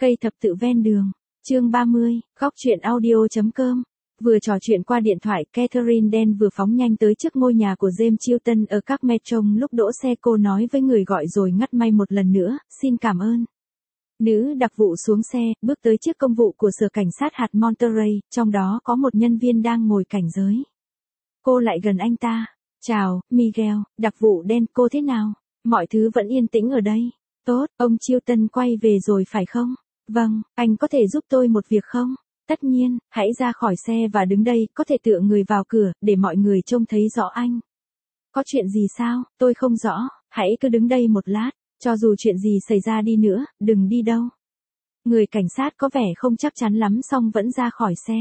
Cây thập tự ven đường. Chương 30, góc truyện audio.com. Vừa trò chuyện qua điện thoại, Catherine Den vừa phóng nhanh tới trước ngôi nhà của James Chilton ở các metro. Lúc đỗ xe cô nói với người gọi rồi ngắt may một lần nữa, xin cảm ơn. Nữ đặc vụ xuống xe, bước tới trước công vụ của sở cảnh sát hạt Monterey, trong đó có một nhân viên đang ngồi cảnh giới. Cô lại gần anh ta. Chào, Miguel, đặc vụ Den, cô thế nào? Mọi thứ vẫn yên tĩnh ở đây. Tốt, ông Chilton quay về rồi phải không? Vâng, anh có thể giúp tôi một việc không? Tất nhiên, hãy ra khỏi xe và đứng đây, có thể tựa người vào cửa, để mọi người trông thấy rõ anh. Có chuyện gì sao? Tôi không rõ, hãy cứ đứng đây một lát, cho dù chuyện gì xảy ra đi nữa, đừng đi đâu. Người cảnh sát có vẻ không chắc chắn lắm song vẫn ra khỏi xe.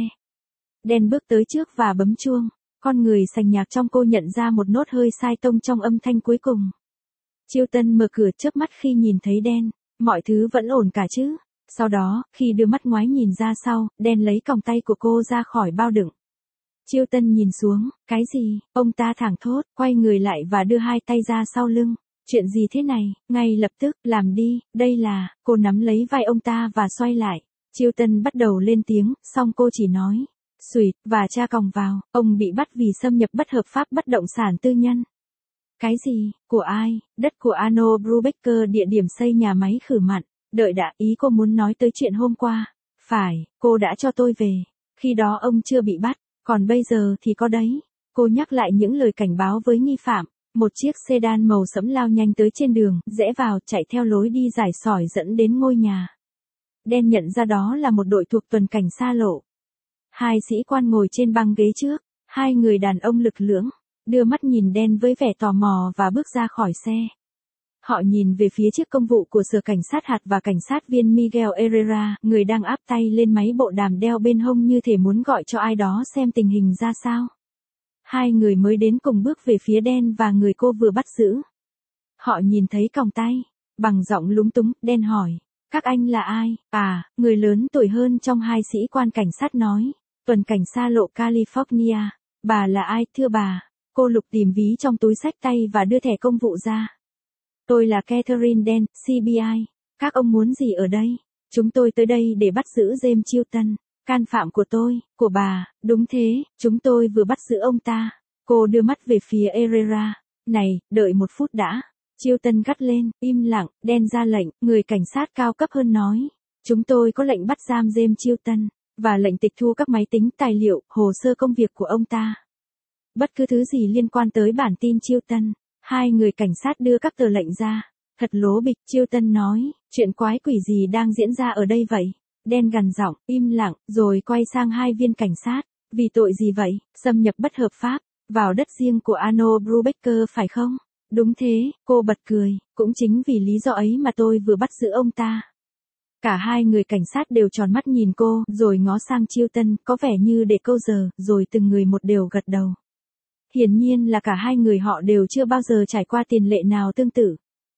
Den bước tới trước và bấm chuông. Con người sành nhạc trong cô nhận ra một nốt hơi sai tông trong âm thanh cuối cùng. Chilton mở cửa chớp mắt khi nhìn thấy Den. Mọi thứ vẫn ổn cả chứ? Sau đó, khi đưa mắt ngoái nhìn ra sau, Den lấy còng tay của cô ra khỏi bao đựng. Chilton nhìn xuống, cái gì? Ông ta thẳng thốt, quay người lại và đưa hai tay ra sau lưng. Chuyện gì thế này? Ngay lập tức, làm đi, đây là, cô nắm lấy vai ông ta và xoay lại. Chilton bắt đầu lên tiếng, song cô chỉ nói, xùyt, và tra còng vào, ông bị bắt vì xâm nhập bất hợp pháp bất động sản tư nhân. Cái gì? Của ai? Đất của Arnold Brubaker, địa điểm xây nhà máy khử mặn. Đợi đã, ý cô muốn nói tới chuyện hôm qua. Phải, cô đã cho tôi về. Khi đó ông chưa bị bắt, còn bây giờ thì có đấy. Cô nhắc lại những lời cảnh báo với nghi phạm. Một chiếc sedan màu sẫm lao nhanh tới trên đường, rẽ vào, chạy theo lối đi dài sỏi dẫn đến ngôi nhà. Den nhận ra đó là một đội thuộc tuần cảnh xa lộ. Hai sĩ quan ngồi trên băng ghế trước, hai người đàn ông lực lưỡng, đưa mắt nhìn Den với vẻ tò mò và bước ra khỏi xe. Họ nhìn về phía chiếc công vụ của sở cảnh sát hạt và cảnh sát viên Miguel Herrera, người đang áp tay lên máy bộ đàm đeo bên hông như thể muốn gọi cho ai đó xem tình hình ra sao. Hai người mới đến cùng bước về phía Den và người cô vừa bắt giữ. Họ nhìn thấy còng tay. Bằng giọng lúng túng, Den hỏi, các anh là ai? À, người lớn tuổi hơn trong hai sĩ quan cảnh sát nói, tuần cảnh xa lộ California. Bà là ai, thưa bà? Cô lục tìm ví trong túi xách tay và đưa thẻ công vụ ra. Tôi là Catherine Den, CBI. Các ông muốn gì ở đây? Chúng tôi tới đây để bắt giữ James Chilton. Can phạm của tôi, của bà, đúng thế, chúng tôi vừa bắt giữ ông ta. Cô đưa mắt về phía Herrera. Này, đợi một phút đã. Chilton gắt lên, im lặng, Den ra lệnh, người cảnh sát cao cấp hơn nói. Chúng tôi có lệnh bắt giam James Chilton, và lệnh tịch thu các máy tính, tài liệu, hồ sơ công việc của ông ta. Bất cứ thứ gì liên quan tới bản tin Chilton. Hai người cảnh sát đưa các tờ lệnh ra. Thật lố bịch, Chilton nói, chuyện quái quỷ gì đang diễn ra ở đây vậy? Den gằn giọng, im lặng, rồi quay sang hai viên cảnh sát. Vì tội gì vậy? Xâm nhập bất hợp pháp, vào đất riêng của Arnold Brubaker phải không? Đúng thế, cô bật cười, cũng chính vì lý do ấy mà tôi vừa bắt giữ ông ta. Cả hai người cảnh sát đều tròn mắt nhìn cô, rồi ngó sang Chilton, có vẻ như để câu giờ, rồi từng người một đều gật đầu. Hiển nhiên là cả hai người họ đều chưa bao giờ trải qua tiền lệ nào tương tự.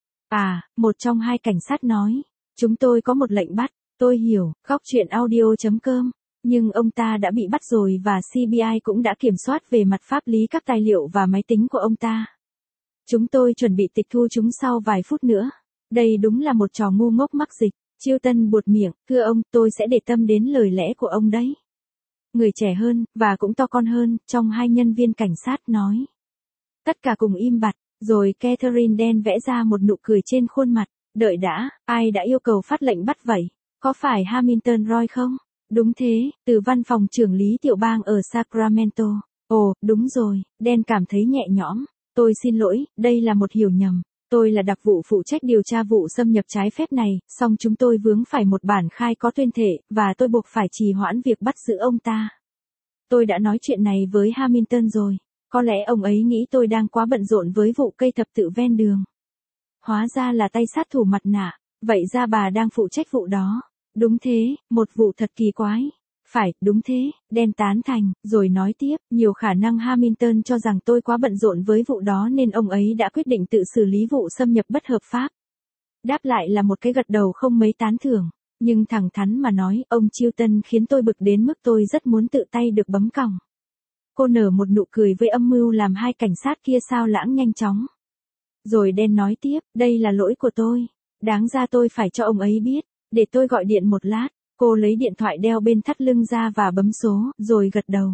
À, một trong hai cảnh sát nói, chúng tôi có một lệnh bắt, tôi hiểu, góc truyện audio.com, nhưng ông ta đã bị bắt rồi và CBI cũng đã kiểm soát về mặt pháp lý các tài liệu và máy tính của ông ta. Chúng tôi chuẩn bị tịch thu chúng sau vài phút nữa. Đây đúng là một trò ngu ngốc mắc dịch. Chilton buột miệng, thưa ông, tôi sẽ để tâm đến lời lẽ của ông đấy. Người trẻ hơn, và cũng to con hơn, trong hai nhân viên cảnh sát nói. Tất cả cùng im bặt, rồi Catherine Den vẽ ra một nụ cười trên khuôn mặt. Đợi đã, ai đã yêu cầu phát lệnh bắt vậy? Có phải Hamilton Roy không? Đúng thế, từ văn phòng trưởng lý tiểu bang ở Sacramento. Ồ, đúng rồi, Den cảm thấy nhẹ nhõm. Tôi xin lỗi, đây là một hiểu nhầm. Tôi là đặc vụ phụ trách điều tra vụ xâm nhập trái phép này, song chúng tôi vướng phải một bản khai có tuyên thệ, và tôi buộc phải trì hoãn việc bắt giữ ông ta. Tôi đã nói chuyện này với Hamilton rồi. Có lẽ ông ấy nghĩ tôi đang quá bận rộn với vụ cây thập tự ven đường. Hóa ra là tay sát thủ mặt nạ. Vậy ra bà đang phụ trách vụ đó. Đúng thế, một vụ thật kỳ quái. Phải, đúng thế, Den tán thành, rồi nói tiếp, nhiều khả năng Hamilton cho rằng tôi quá bận rộn với vụ đó nên ông ấy đã quyết định tự xử lý vụ xâm nhập bất hợp pháp. Đáp lại là một cái gật đầu không mấy tán thưởng, nhưng thẳng thắn mà nói, ông Chilton khiến tôi bực đến mức tôi rất muốn tự tay được bấm còng. Cô nở một nụ cười với âm mưu làm hai cảnh sát kia sao lãng nhanh chóng. Rồi Den nói tiếp, đây là lỗi của tôi, đáng ra tôi phải cho ông ấy biết. Để tôi gọi điện một lát. Cô lấy điện thoại đeo bên thắt lưng ra và bấm số, rồi gật đầu.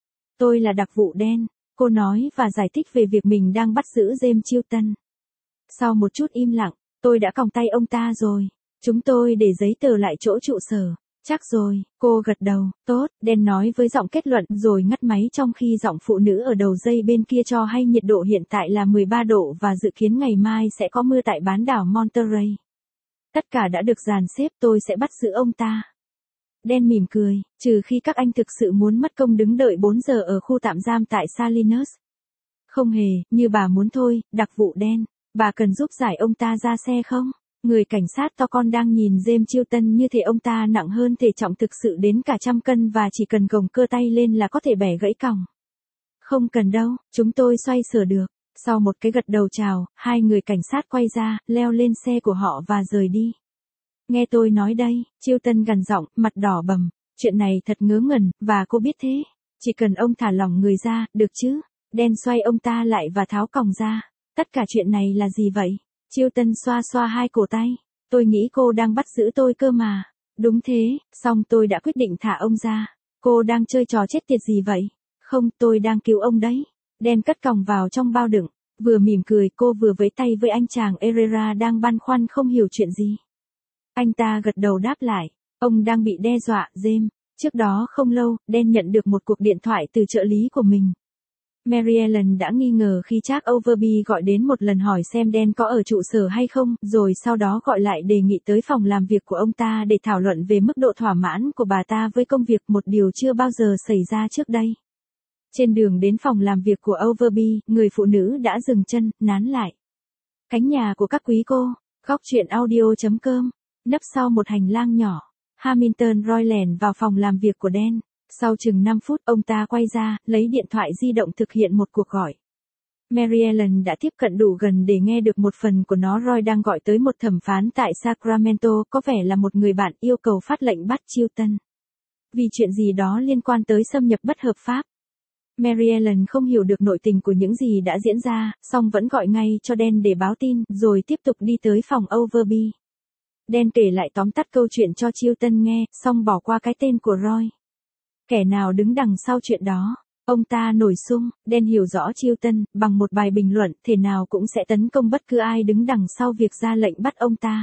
Tôi là đặc vụ đen, cô nói và giải thích về việc mình đang bắt giữ James Chilton. Sau một chút im lặng, tôi đã còng tay ông ta rồi. Chúng tôi để giấy tờ lại chỗ trụ sở. Chắc rồi, cô gật đầu, tốt, đen nói với giọng kết luận rồi ngắt máy trong khi giọng phụ nữ ở đầu dây bên kia cho hay nhiệt độ hiện tại là 13 độ và dự kiến ngày mai sẽ có mưa tại bán đảo Monterey. Tất cả đã được dàn xếp, tôi sẽ bắt giữ ông ta. Đen mỉm cười, trừ khi các anh thực sự muốn mất công đứng đợi 4 giờ ở khu tạm giam tại Salinas. Không hề, như bà muốn thôi, đặc vụ đen, bà cần giúp giải ông ta ra xe không? Người cảnh sát to con đang nhìn James Chilton như thể ông ta nặng hơn thể trọng thực sự đến cả 100 cân và chỉ cần gồng cơ tay lên là có thể bẻ gãy còng. Không cần đâu, chúng tôi xoay sở được. Sau một cái gật đầu chào, hai người cảnh sát quay ra, leo lên xe của họ và rời đi. Nghe tôi nói đây, Chilton gằn giọng, mặt đỏ bầm. Chuyện này thật ngớ ngẩn, và cô biết thế. Chỉ cần ông thả lỏng người ra, được chứ? Đen xoay ông ta lại và tháo còng ra. Tất cả chuyện này là gì vậy? Chilton xoa xoa hai cổ tay. Tôi nghĩ cô đang bắt giữ tôi cơ mà. Đúng thế, xong tôi đã quyết định thả ông ra. Cô đang chơi trò chết tiệt gì vậy? Không, tôi đang cứu ông đấy. Đen cất còng vào trong bao đựng. Vừa mỉm cười cô vừa vẫy tay với anh chàng Herrera đang băn khoăn không hiểu chuyện gì. Anh ta gật đầu đáp lại. Ông đang bị đe dọa, James. Trước đó không lâu, Đen nhận được một cuộc điện thoại từ trợ lý của mình. Mary Ellen đã nghi ngờ khi Jack Overby gọi đến một lần hỏi xem Đen có ở trụ sở hay không, rồi sau đó gọi lại đề nghị tới phòng làm việc của ông ta để thảo luận về mức độ thỏa mãn của bà ta với công việc, một điều chưa bao giờ xảy ra trước đây. Trên đường đến phòng làm việc của Overby, người phụ nữ đã dừng chân, nán lại. Cánh nhà của các quý cô, góc truyện audio.com, nấp sau một hành lang nhỏ. Hamilton Roy lèn vào phòng làm việc của Đen. Sau chừng 5 phút, ông ta quay ra, lấy điện thoại di động thực hiện một cuộc gọi. Mary Ellen đã tiếp cận đủ gần để nghe được một phần của nó. Roy đang gọi tới một thẩm phán tại Sacramento, có vẻ là một người bạn, yêu cầu phát lệnh bắt Chilton. Vì chuyện gì đó liên quan tới xâm nhập bất hợp pháp. Mary Ellen không hiểu được nội tình của những gì đã diễn ra, song vẫn gọi ngay cho Đen để báo tin, rồi tiếp tục đi tới phòng Overby. Đen kể lại tóm tắt câu chuyện cho Chilton nghe, song bỏ qua cái tên của Roy. Kẻ nào đứng đằng sau chuyện đó? Ông ta nổi sung. Đen hiểu rõ Chilton, bằng một bài bình luận, thể nào cũng sẽ tấn công bất cứ ai đứng đằng sau việc ra lệnh bắt ông ta.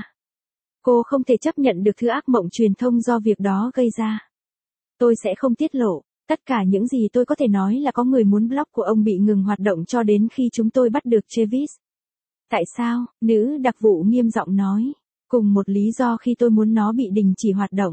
Cô không thể chấp nhận được thứ ác mộng truyền thông do việc đó gây ra. Tôi sẽ không tiết lộ. Tất cả những gì tôi có thể nói là có người muốn blog của ông bị ngừng hoạt động cho đến khi chúng tôi bắt được Travis. Tại sao? Nữ đặc vụ nghiêm giọng nói. Cùng một lý do khi tôi muốn nó bị đình chỉ hoạt động.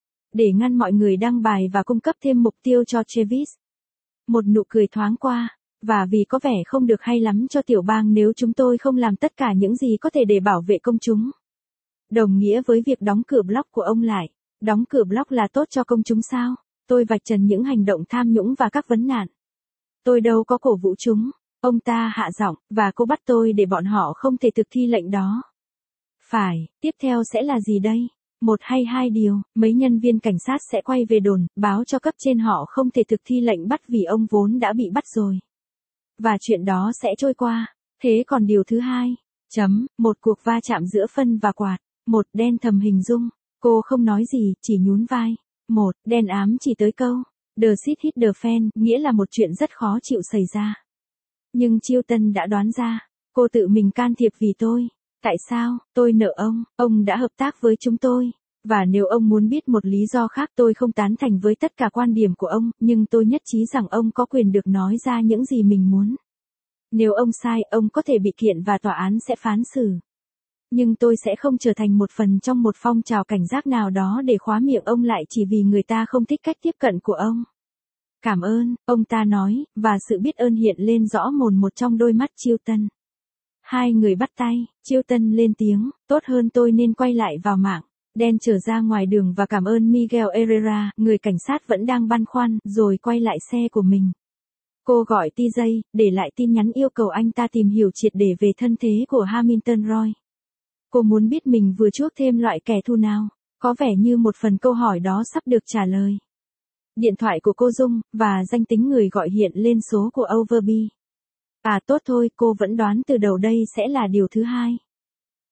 Để ngăn mọi người đăng bài và cung cấp thêm mục tiêu cho Travis. Một nụ cười thoáng qua. Và vì có vẻ không được hay lắm cho tiểu bang nếu chúng tôi không làm tất cả những gì có thể để bảo vệ công chúng. Đồng nghĩa với việc đóng cửa blog của ông lại. Đóng cửa blog là tốt cho công chúng sao? Tôi vạch trần những hành động tham nhũng và các vấn nạn. Tôi đâu có cổ vũ chúng. Ông ta hạ giọng, và cô bắt tôi để bọn họ không thể thực thi lệnh đó. Phải, tiếp theo sẽ là gì đây? Một hay hai điều, mấy nhân viên cảnh sát sẽ quay về đồn, báo cho cấp trên họ không thể thực thi lệnh bắt vì ông vốn đã bị bắt rồi. Và chuyện đó sẽ trôi qua. Thế còn điều thứ hai? Một cuộc va chạm giữa phân và quạt. Một Đen thầm hình dung. Cô không nói gì, chỉ nhún vai. Một Đen ám chỉ tới câu. The shit hit the fan, nghĩa là một chuyện rất khó chịu xảy ra. Nhưng Chilton đã đoán ra. Cô tự mình can thiệp vì tôi. Tại sao? Tôi nợ ông đã hợp tác với chúng tôi. Và nếu ông muốn biết một lý do khác, tôi không tán thành với tất cả quan điểm của ông, nhưng tôi nhất trí rằng ông có quyền được nói ra những gì mình muốn. Nếu ông sai, ông có thể bị kiện và tòa án sẽ phán xử. Nhưng tôi sẽ không trở thành một phần trong một phong trào cảnh giác nào đó để khóa miệng ông lại chỉ vì người ta không thích cách tiếp cận của ông. Cảm ơn, ông ta nói, và sự biết ơn hiện lên rõ mồn một trong đôi mắt Chilton. Hai người bắt tay, Chilton lên tiếng, tốt hơn tôi nên quay lại vào mạng. Đen trở ra ngoài đường và cảm ơn Miguel Herrera, người cảnh sát vẫn đang băn khoăn, rồi quay lại xe của mình. Cô gọi TJ, để lại tin nhắn yêu cầu anh ta tìm hiểu triệt để về thân thế của Hamilton Roy. Cô muốn biết mình vừa chuốc thêm loại kẻ thù nào. Có vẻ như một phần câu hỏi đó sắp được trả lời. Điện thoại của cô rung, và danh tính người gọi hiện lên số của Overby. À tốt thôi, cô vẫn đoán từ đầu đây sẽ là điều thứ hai.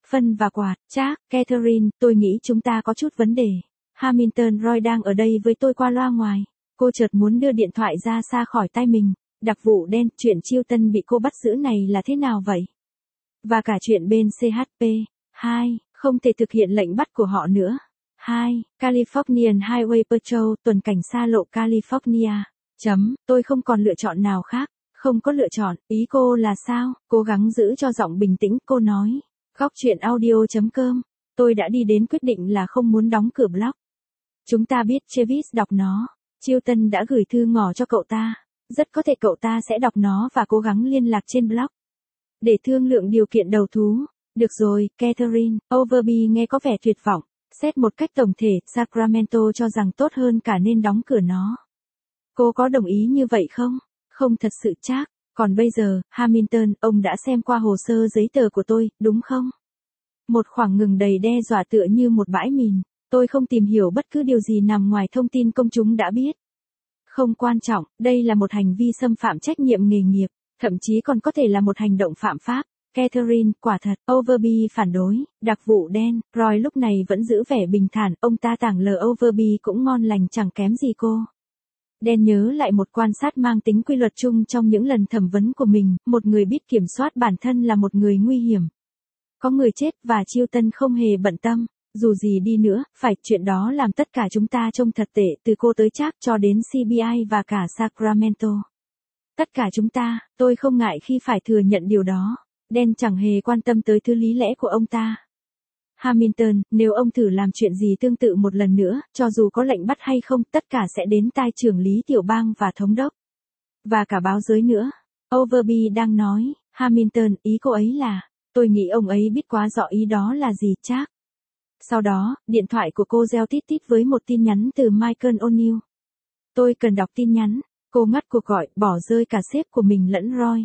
Phân và quạt, Jack, Catherine, tôi nghĩ chúng ta có chút vấn đề. Hamilton Roy đang ở đây với tôi qua loa ngoài. Cô chợt muốn đưa điện thoại ra xa khỏi tay mình. Đặc vụ đen, chuyện Chilton bị cô bắt giữ này là thế nào vậy? Và cả chuyện bên CHP. 2. Không thể thực hiện lệnh bắt của họ nữa. 2. Californian Highway Patrol, tuần cảnh xa lộ California. Tôi không còn lựa chọn nào khác. Không có lựa chọn, ý cô là sao? Cố gắng giữ cho giọng bình tĩnh, cô nói. Góc chuyện audio.com. Tôi đã đi đến quyết định là không muốn đóng cửa blog. Chúng ta biết Travis đọc nó. Chilton đã gửi thư ngỏ cho cậu ta. Rất có thể cậu ta sẽ đọc nó và cố gắng liên lạc trên blog. Để thương lượng điều kiện đầu thú. Được rồi, Catherine, Overby nghe có vẻ tuyệt vọng. Xét một cách tổng thể, Sacramento cho rằng tốt hơn cả nên đóng cửa nó. Cô có đồng ý như vậy không? Không thật sự chắc. Còn bây giờ, Hamilton, ông đã xem qua hồ sơ giấy tờ của tôi, đúng không? Một khoảng ngừng đầy đe dọa tựa như một bãi mìn. Tôi không tìm hiểu bất cứ điều gì nằm ngoài thông tin công chúng đã biết. Không quan trọng, đây là một hành vi xâm phạm trách nhiệm nghề nghiệp, thậm chí còn có thể là một hành động phạm pháp. Catherine, quả thật, Overby phản đối, đặc vụ đen, Roy lúc này vẫn giữ vẻ bình thản, ông ta tảng lờ Overby cũng ngon lành chẳng kém gì cô. Đen nhớ lại một quan sát mang tính quy luật chung trong những lần thẩm vấn của mình, một người biết kiểm soát bản thân là một người nguy hiểm. Có người chết và Chilton không hề bận tâm, dù gì đi nữa, chuyện đó làm tất cả chúng ta trông thật tệ từ cô tới Jack cho đến CBI và cả Sacramento. Tất cả chúng ta, tôi không ngại khi phải thừa nhận điều đó. Đen chẳng hề quan tâm tới thứ lý lẽ của ông ta. Hamilton, nếu ông thử làm chuyện gì tương tự một lần nữa, cho dù có lệnh bắt hay không, tất cả sẽ đến tai trưởng lý tiểu bang và thống đốc. Và cả báo giới nữa. Overby đang nói, Hamilton, ý cô ấy là, tôi nghĩ ông ấy biết quá rõ ý đó là gì chắc. Sau đó, điện thoại của cô reo tít tít với một tin nhắn từ Michael O'Neill. Tôi cần đọc tin nhắn. Cô ngắt cuộc gọi, bỏ rơi cả sếp của mình lẫn Roy.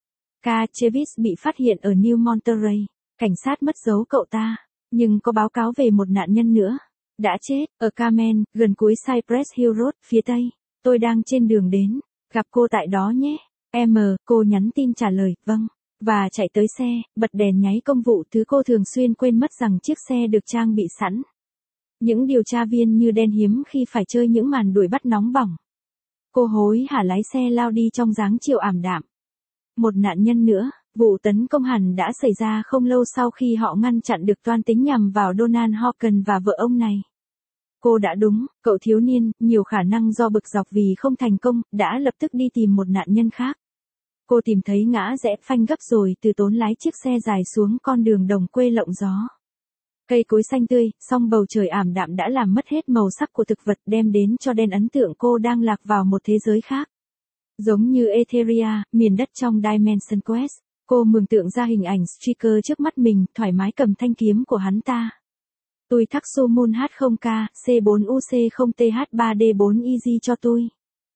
Travis bị phát hiện ở New Monterey. Cảnh sát mất dấu cậu ta. Nhưng có báo cáo về một nạn nhân nữa. Đã chết, ở Carmen, gần cuối Cypress Hill Road, phía tây. Tôi đang trên đường đến. Gặp cô tại đó nhé. Cô nhắn tin trả lời, vâng. Và chạy tới xe, bật đèn nháy công vụ thứ cô thường xuyên quên mất rằng chiếc xe được trang bị sẵn. Những điều tra viên như đen hiếm khi phải chơi những màn đuổi bắt nóng bỏng. Cô hối hả lái xe lao đi trong dáng chiều ảm đạm. Một nạn nhân nữa, vụ tấn công hẳn đã xảy ra không lâu sau khi họ ngăn chặn được toan tính nhằm vào Donald Hawken và vợ ông này. Cô đã đúng, cậu thiếu niên, nhiều khả năng do bực dọc vì không thành công, đã lập tức đi tìm một nạn nhân khác. Cô tìm thấy ngã rẽ phanh gấp rồi từ tốn lái chiếc xe dài xuống con đường đồng quê lộng gió. Cây cối xanh tươi, song bầu trời ảm đạm đã làm mất hết màu sắc của thực vật đem đến cho đen ấn tượng cô đang lạc vào một thế giới khác. Giống như Etheria, miền đất trong Dimension Quest, cô mường tượng ra hình ảnh Striker trước mắt mình, thoải mái cầm thanh kiếm của hắn ta. Tôi thắc Su Moon H0K, C4UC0TH3D4 Easy cho tôi.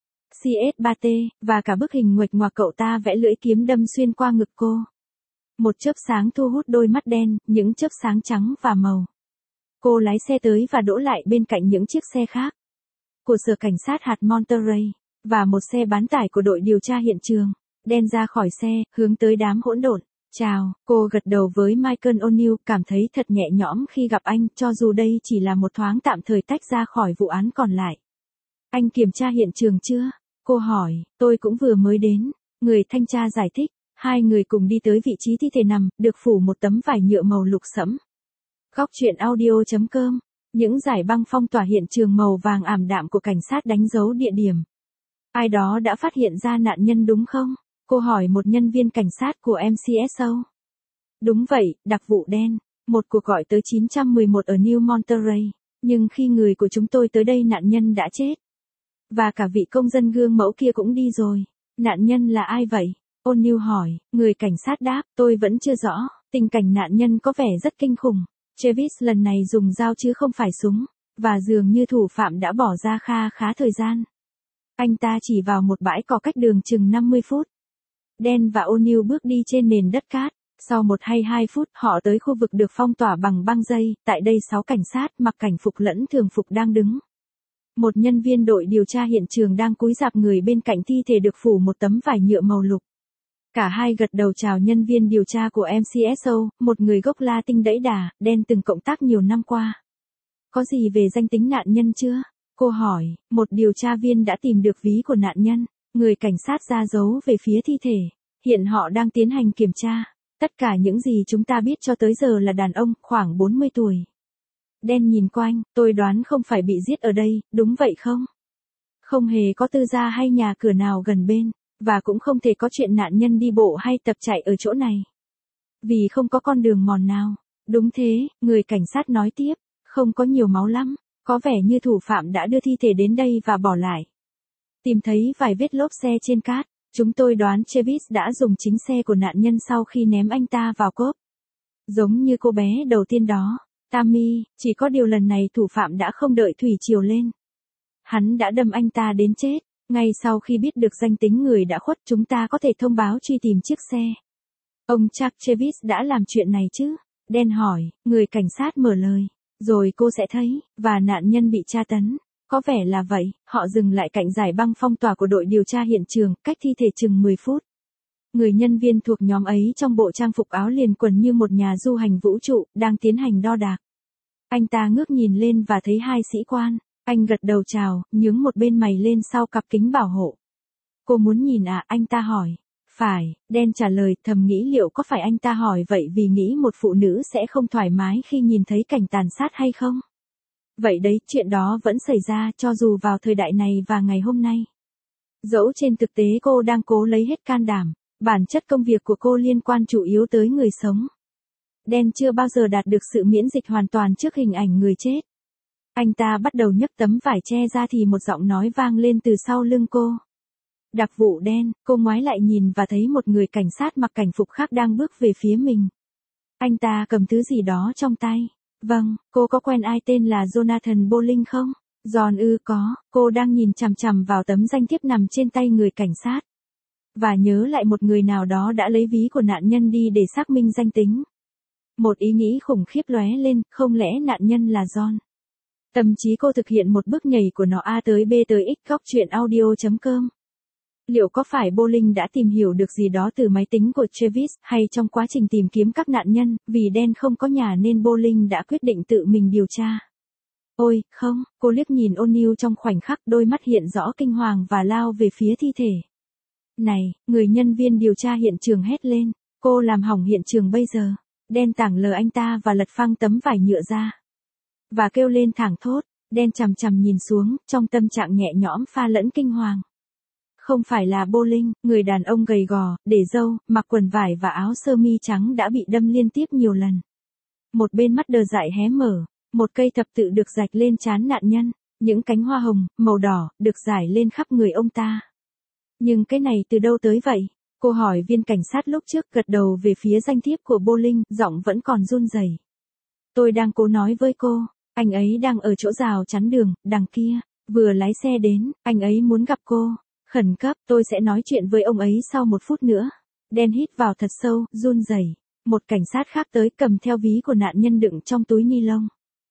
CS3T, và cả bức hình nguệch ngoạc cậu ta vẽ lưỡi kiếm đâm xuyên qua ngực cô. Một chớp sáng thu hút đôi mắt đen, những chớp sáng trắng và màu. Cô lái xe tới và đỗ lại bên cạnh những chiếc xe khác. Của sở cảnh sát hạt Monterey, và một xe bán tải của đội điều tra hiện trường. Đen ra khỏi xe, hướng tới đám hỗn độn. Chào, cô gật đầu với Michael O'Neill, cảm thấy thật nhẹ nhõm khi gặp anh, cho dù đây chỉ là một thoáng tạm thời tách ra khỏi vụ án còn lại. Anh kiểm tra hiện trường chưa? Cô hỏi, tôi cũng vừa mới đến. Người thanh tra giải thích, hai người cùng đi tới vị trí thi thể nằm, được phủ một tấm vải nhựa màu lục sẫm. Góc chuyện audio.com. Những dải băng phong tỏa hiện trường màu vàng ảm đạm của cảnh sát đánh dấu địa điểm. Ai đó đã phát hiện ra nạn nhân đúng không? Cô hỏi một nhân viên cảnh sát của MCSO. Đúng vậy, đặc vụ đen. Một cuộc gọi tới 911 ở New Monterey. Nhưng khi người của chúng tôi tới đây nạn nhân đã chết. Và cả vị công dân gương mẫu kia cũng đi rồi. Nạn nhân là ai vậy? O'Neill hỏi, người cảnh sát đáp, tôi vẫn chưa rõ. Tình cảnh nạn nhân có vẻ rất kinh khủng. Travis lần này dùng dao chứ không phải súng. Và dường như thủ phạm đã bỏ ra khá thời gian. Anh ta chỉ vào một bãi cỏ cách đường chừng 50 phút. Dan và O'Neill bước đi trên nền đất cát. Sau 1 hay 2 phút, họ tới khu vực được phong tỏa bằng băng dây. Tại đây 6 cảnh sát mặc cảnh phục lẫn thường phục đang đứng. Một nhân viên đội điều tra hiện trường đang cúi rạp người bên cạnh thi thể được phủ một tấm vải nhựa màu lục. Cả hai gật đầu chào nhân viên điều tra của MCSO, một người gốc Latin đẫy đà, đen từng cộng tác nhiều năm qua. Có gì về danh tính nạn nhân chưa? Cô hỏi, một điều tra viên đã tìm được ví của nạn nhân. Người cảnh sát ra dấu về phía thi thể. Hiện họ đang tiến hành kiểm tra. Tất cả những gì chúng ta biết cho tới giờ là đàn ông, khoảng 40 tuổi. Đen nhìn quanh, tôi đoán không phải bị giết ở đây, đúng vậy không? Không hề có tư gia hay nhà cửa nào gần bên, và cũng không thể có chuyện nạn nhân đi bộ hay tập chạy ở chỗ này. Vì không có con đường mòn nào. Đúng thế, người cảnh sát nói tiếp, không có nhiều máu lắm, có vẻ như thủ phạm đã đưa thi thể đến đây và bỏ lại. Tìm thấy vài vết lốp xe trên cát, chúng tôi đoán Travis đã dùng chính xe của nạn nhân sau khi ném anh ta vào cốp. Giống như cô bé đầu tiên đó, Tammy, chỉ có điều lần này thủ phạm đã không đợi thủy triều lên. Hắn đã đâm anh ta đến chết. Ngay sau khi biết được danh tính người đã khuất, chúng ta có thể thông báo truy tìm chiếc xe. Ông Chuck Travis đã làm chuyện này chứ? Đen hỏi, người cảnh sát mở lời. Rồi cô sẽ thấy, và nạn nhân bị tra tấn. Có vẻ là vậy, họ dừng lại cạnh giải băng phong tỏa của đội điều tra hiện trường, cách thi thể chừng 10 phút. Người nhân viên thuộc nhóm ấy trong bộ trang phục áo liền quần như một nhà du hành vũ trụ, đang tiến hành đo đạc. Anh ta ngước nhìn lên và thấy hai sĩ quan. Anh gật đầu chào, nhướng một bên mày lên sau cặp kính bảo hộ. Cô muốn nhìn à? Anh ta hỏi. Phải, đen trả lời, thầm nghĩ liệu có phải anh ta hỏi vậy vì nghĩ một phụ nữ sẽ không thoải mái khi nhìn thấy cảnh tàn sát hay không? Vậy đấy, chuyện đó vẫn xảy ra cho dù vào thời đại này và ngày hôm nay. Dẫu trên thực tế cô đang cố lấy hết can đảm, bản chất công việc của cô liên quan chủ yếu tới người sống. Đen chưa bao giờ đạt được sự miễn dịch hoàn toàn trước hình ảnh người chết. Anh ta bắt đầu nhấc tấm vải che ra thì một giọng nói vang lên từ sau lưng cô. Đặc vụ đen, cô ngoái lại nhìn và thấy một người cảnh sát mặc cảnh phục khác đang bước về phía mình. Anh ta cầm thứ gì đó trong tay. Vâng, cô có quen ai tên là Jonathan Bowling không? John có, cô đang nhìn chằm chằm vào tấm danh thiếp nằm trên tay người cảnh sát. Và nhớ lại một người nào đó đã lấy ví của nạn nhân đi để xác minh danh tính. Một ý nghĩ khủng khiếp lóe lên, không lẽ nạn nhân là John? Tâm trí cô thực hiện một bước nhảy của nó A tới B tới X góc chuyện audio.com. Liệu có phải Bowling đã tìm hiểu được gì đó từ máy tính của Travis hay trong quá trình tìm kiếm các nạn nhân, vì đen không có nhà nên Bowling đã quyết định tự mình điều tra? Ôi, không, cô liếc nhìn O'Neil trong khoảnh khắc, đôi mắt hiện rõ kinh hoàng và lao về phía thi thể. Này, người nhân viên điều tra hiện trường hét lên, cô làm hỏng hiện trường bây giờ. Đen tảng lờ anh ta và lật phăng tấm vải nhựa ra. Và kêu lên thảng thốt, đen chằm chằm nhìn xuống, trong tâm trạng nhẹ nhõm pha lẫn kinh hoàng. Không phải là Bowling, người đàn ông gầy gò, để râu, mặc quần vải và áo sơ mi trắng đã bị đâm liên tiếp nhiều lần. Một bên mắt đờ dại hé mở, một cây thập tự được rạch lên trán nạn nhân, những cánh hoa hồng, màu đỏ, được rải lên khắp người ông ta. Nhưng cái này từ đâu tới vậy? Cô hỏi viên cảnh sát lúc trước, gật đầu về phía danh thiếp của Bowling, giọng vẫn còn run rẩy. Tôi đang cố nói với cô, anh ấy đang ở chỗ rào chắn đường, đằng kia, vừa lái xe đến, anh ấy muốn gặp cô. Khẩn cấp, tôi sẽ nói chuyện với ông ấy sau 1 phút nữa. Đen hít vào thật sâu, run rẩy. Một cảnh sát khác tới cầm theo ví của nạn nhân đựng trong túi ni lông.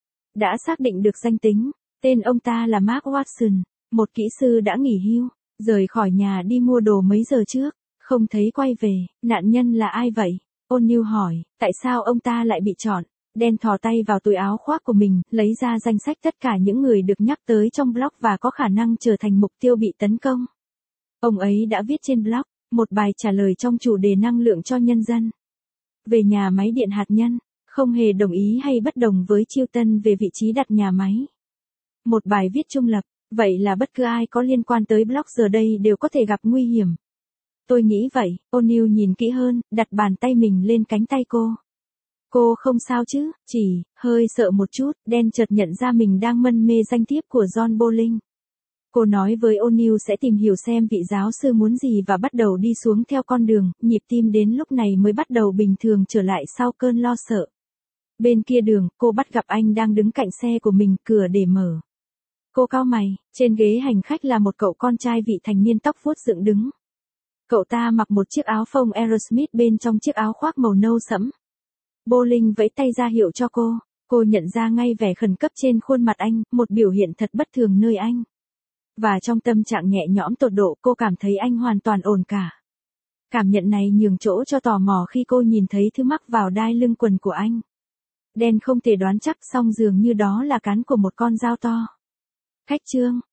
Đã xác định được danh tính, tên ông ta là Mark Watson, một kỹ sư đã nghỉ hưu, rời khỏi nhà đi mua đồ mấy giờ trước, không thấy quay về. Nạn nhân là ai vậy? O'Neil hỏi, tại sao ông ta lại bị chọn? Đen thò tay vào túi áo khoác của mình, lấy ra danh sách tất cả những người được nhắc tới trong blog và có khả năng trở thành mục tiêu bị tấn công. Ông ấy đã viết trên blog một bài trả lời trong chủ đề năng lượng cho nhân dân. Về nhà máy điện hạt nhân, không hề đồng ý hay bất đồng với Chilton về vị trí đặt nhà máy. Một bài viết trung lập, vậy là bất cứ ai có liên quan tới blog giờ đây đều có thể gặp nguy hiểm. Tôi nghĩ vậy. O'Neil nhìn kỹ hơn, đặt bàn tay mình lên cánh tay cô. Cô không sao chứ, chỉ hơi sợ một chút. Đen chợt nhận ra mình đang mân mê danh thiếp của John Bowling. Cô nói với O'Neil sẽ tìm hiểu xem vị giáo sư muốn gì và bắt đầu đi xuống theo con đường, nhịp tim đến lúc này mới bắt đầu bình thường trở lại sau cơn lo sợ. Bên kia đường, cô bắt gặp anh đang đứng cạnh xe của mình, cửa để mở. Cô cau mày, trên ghế hành khách là một cậu con trai vị thành niên tóc vuốt dựng đứng. Cậu ta mặc một chiếc áo phông Aerosmith bên trong chiếc áo khoác màu nâu sẫm. Bowling vẫy tay ra hiệu cho cô nhận ra ngay vẻ khẩn cấp trên khuôn mặt anh, một biểu hiện thật bất thường nơi anh. Và trong tâm trạng nhẹ nhõm tột độ, cô cảm thấy anh hoàn toàn ổn cả. Cảm nhận này nhường chỗ cho tò mò khi cô nhìn thấy thứ mắc vào đai lưng quần của anh. Đen không thể đoán chắc, song dường như đó là cán của một con dao to. Khách trương,